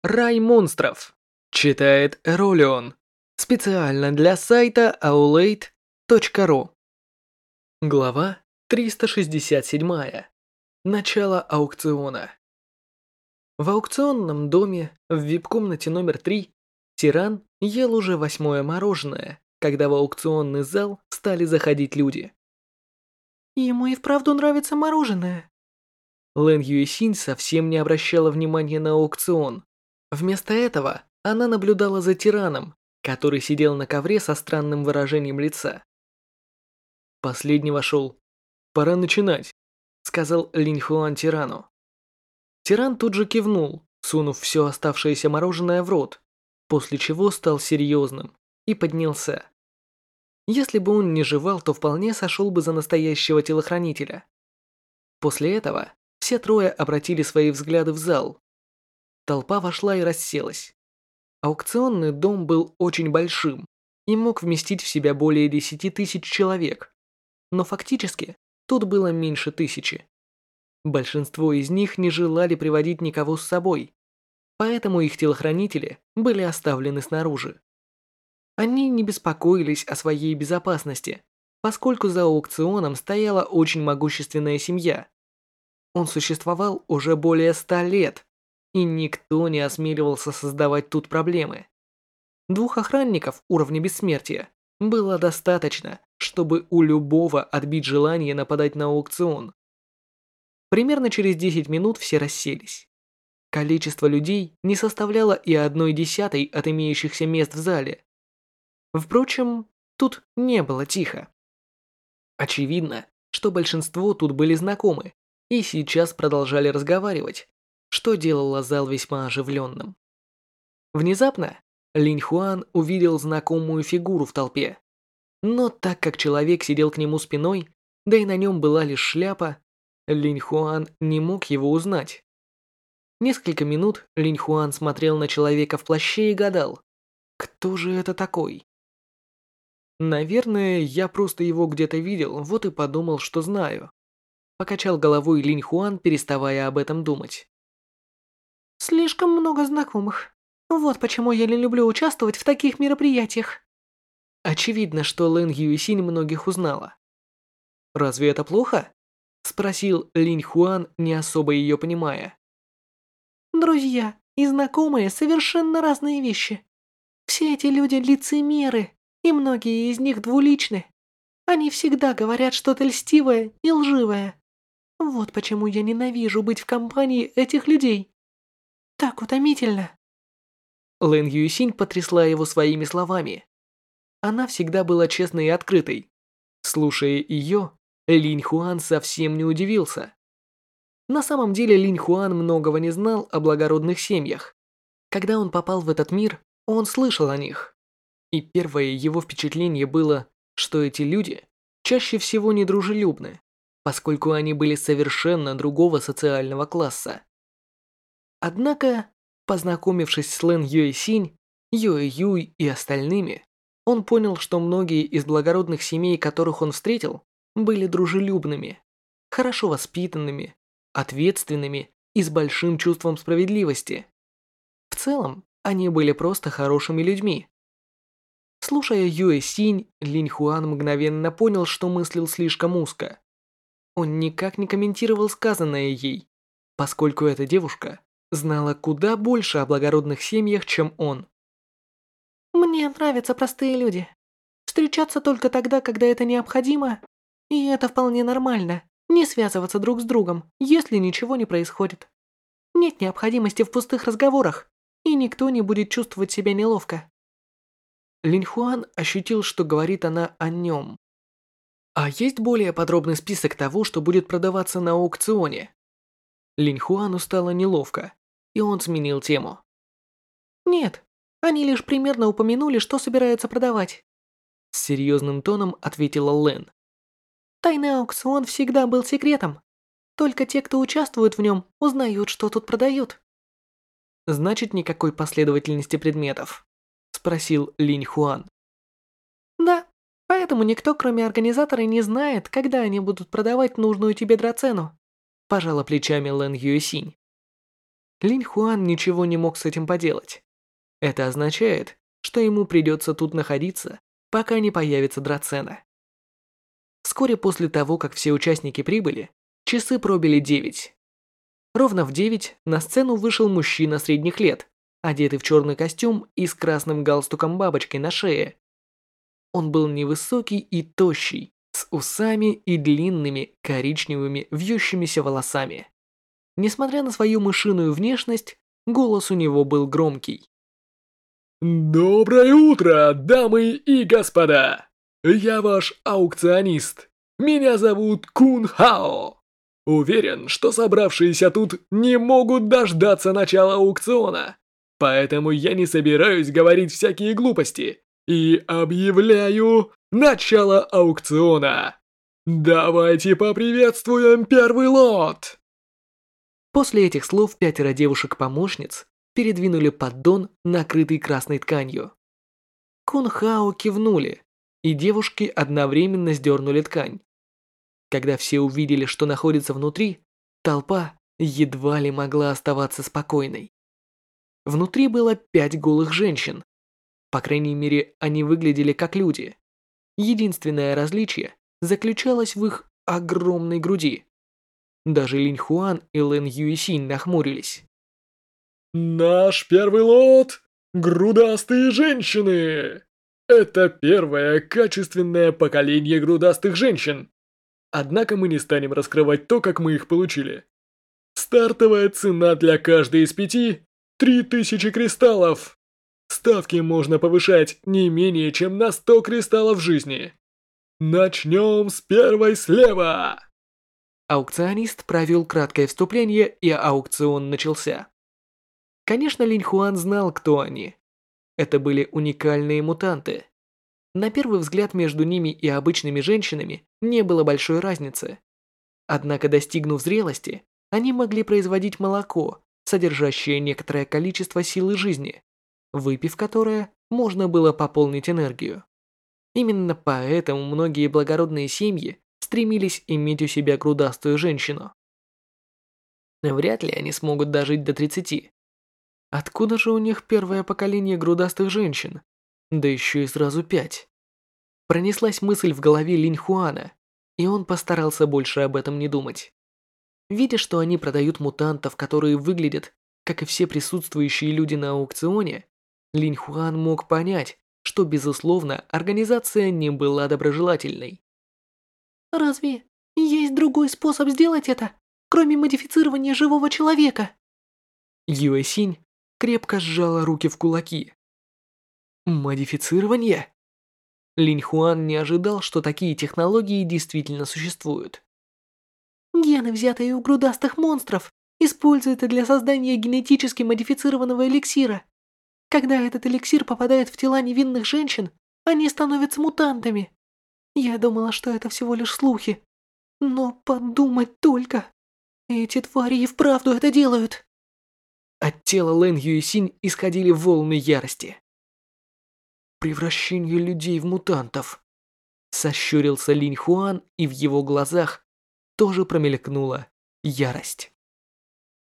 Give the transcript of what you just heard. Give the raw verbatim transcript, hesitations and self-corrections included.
Рай монстров. Читает Эролион. Специально для сайта аулейт точка ру. Глава триста шестьдесят семь. Начало аукциона. В аукционном доме в вип-комнате номер три Тиран ел уже восьмое мороженое, когда в аукционный зал стали заходить люди. Ему и вправду нравится мороженое. Лэн Юэсинь совсем не обращала внимания на аукцион. Вместо этого она наблюдала за Тираном, который сидел на ковре со странным выражением лица. Последний вошел. «Пора начинать», — сказал Линь Хуан Тирану. Тиран тут же кивнул, сунув все оставшееся мороженое в рот, после чего стал серьезным и поднялся. Если бы он не жевал, то вполне сошел бы за настоящего телохранителя. После этого все трое обратили свои взгляды в зал. Толпа вошла и расселась. Аукционный дом был очень большим и мог вместить в себя более десяти тысяч человек, но фактически тут было меньше тысячи. Большинство из них не желали приводить никого с собой, поэтому их телохранители были оставлены снаружи. Они не беспокоились о своей безопасности, поскольку за аукционом стояла очень могущественная семья. Он существовал уже более ста лет, и никто не осмеливался создавать тут проблемы. Двух охранников уровня бессмертия было достаточно, чтобы у любого отбить желание нападать на аукцион. Примерно через десять минут все расселись. Количество людей не составляло и одной десятой от имеющихся мест в зале. Впрочем, тут не было тихо. Очевидно, что большинство тут были знакомы и сейчас продолжали разговаривать, что делало зал весьма оживленным. Внезапно Линь Хуан увидел знакомую фигуру в толпе. Но так как человек сидел к нему спиной, да и на нем была лишь шляпа, Линь Хуан не мог его узнать. Несколько минут Линь Хуан смотрел на человека в плаще и гадал, кто же это такой? Наверное, я просто его где-то видел, вот и подумал, что знаю. Покачал головой Линь Хуан, переставая об этом думать. Слишком много знакомых. Вот почему я не люблю участвовать в таких мероприятиях. Очевидно, что Лэн Юэсинь многих узнала. «Разве это плохо?» – спросил Линь Хуан, не особо ее понимая. Друзья и знакомые совершенно разные вещи. Все эти люди лицемеры, и многие из них двуличны. Они всегда говорят что-то льстивое и лживое. Вот почему я ненавижу быть в компании этих людей. Так утомительно. Лэн Юэсинь потрясла его своими словами. Она всегда была честной и открытой. Слушая ее, Линь Хуан совсем не удивился. На самом деле Линь Хуан многого не знал о благородных семьях. Когда он попал в этот мир, он слышал о них. И первое его впечатление было, что эти люди чаще всего недружелюбны, поскольку они были совершенно другого социального класса. Однако, познакомившись с Лэн Юэсинь, Юэ Юй и остальными, он понял, что многие из благородных семей, которых он встретил, были дружелюбными, хорошо воспитанными, ответственными и с большим чувством справедливости. В целом, они были просто хорошими людьми. Слушая Юэ Синь, Линь Хуан мгновенно понял, что мыслил слишком узко. Он никак не комментировал сказанное ей, поскольку эта девушка знала куда больше о благородных семьях, чем он. Мне нравятся простые люди. Встречаться только тогда, когда это необходимо, и это вполне нормально. Не связываться друг с другом, если ничего не происходит. Нет необходимости в пустых разговорах, и никто не будет чувствовать себя неловко. Линь Хуан ощутил, что говорит она о нем. А есть более подробный список того, что будет продаваться на аукционе? Линь Хуану стало неловко, и он сменил тему. Нет, они лишь примерно упомянули, что собираются продавать. С серьезным тоном ответила Лэн. Тайный аукцион всегда был секретом. Только те, кто участвует в нем, узнают, что тут продают. Значит, никакой последовательности предметов? Спросил Линь Хуан. Да, поэтому никто, кроме организатора, не знает, когда они будут продавать нужную тебе драцену. Пожала плечами Лэн Юэсинь. Линь Хуан ничего не мог с этим поделать. Это означает, что ему придется тут находиться, пока не появится драцена. Вскоре после того, как все участники прибыли, часы пробили девять. Ровно в девять на сцену вышел мужчина средних лет, одетый в черный костюм и с красным галстуком-бабочкой на шее. Он был невысокий и тощий, с усами и длинными коричневыми вьющимися волосами. Несмотря на свою мышиную внешность, голос у него был громкий. Доброе утро, дамы и господа! Я ваш аукционист. Меня зовут Кун Хао. Уверен, что собравшиеся тут не могут дождаться начала аукциона. Поэтому я не собираюсь говорить всякие глупости и объявляю начало аукциона. Давайте поприветствуем первый лот. После этих слов пятеро девушек-помощниц передвинули поддон, накрытый красной тканью. Кун Хао кивнули, и девушки одновременно сдернули ткань. Когда все увидели, что находится внутри, толпа едва ли могла оставаться спокойной. Внутри было пять голых женщин. По крайней мере, они выглядели как люди. Единственное различие заключалось в их огромной груди. Даже Линь Хуан и Лэн Юйсинь нахмурились. Наш первый лот – грудастые женщины. Это первое качественное поколение грудастых женщин. Однако мы не станем раскрывать то, как мы их получили. Стартовая цена для каждой из пяти – три тысячи кристаллов. Ставки можно повышать не менее чем на сто кристаллов жизни. Начнем с первой слева. Аукционист провел краткое вступление, и аукцион начался. Конечно, Линь Хуан знал, кто они. Это были уникальные мутанты. На первый взгляд между ними и обычными женщинами не было большой разницы. Однако, достигнув зрелости, они могли производить молоко, содержащее некоторое количество силы жизни, выпив которое, можно было пополнить энергию. Именно поэтому многие благородные семьи стремились иметь у себя грудастую женщину. Вряд ли они смогут дожить до тридцати. Откуда же у них первое поколение грудастых женщин? Да еще и сразу пять. Пронеслась мысль в голове Линь Хуана, и он постарался больше об этом не думать. Видя, что они продают мутантов, которые выглядят, как и все присутствующие люди на аукционе, Линь Хуан мог понять, что, безусловно, организация не была доброжелательной. Разве есть другой способ сделать это, кроме модифицирования живого человека? Юэсинь крепко сжала руки в кулаки. Модифицирование? Линь Хуан не ожидал, что такие технологии действительно существуют. Гены, взятые у грудастых монстров, используются для создания генетически модифицированного эликсира. Когда этот эликсир попадает в тела невинных женщин, они становятся мутантами. Я думала, что это всего лишь слухи. Но подумать только. Эти твари и вправду это делают. От тела Лэн Юйсинь исходили волны ярости. Превращение людей в мутантов. Сощурился Линь Хуан, и в его глазах тоже промелькнула ярость.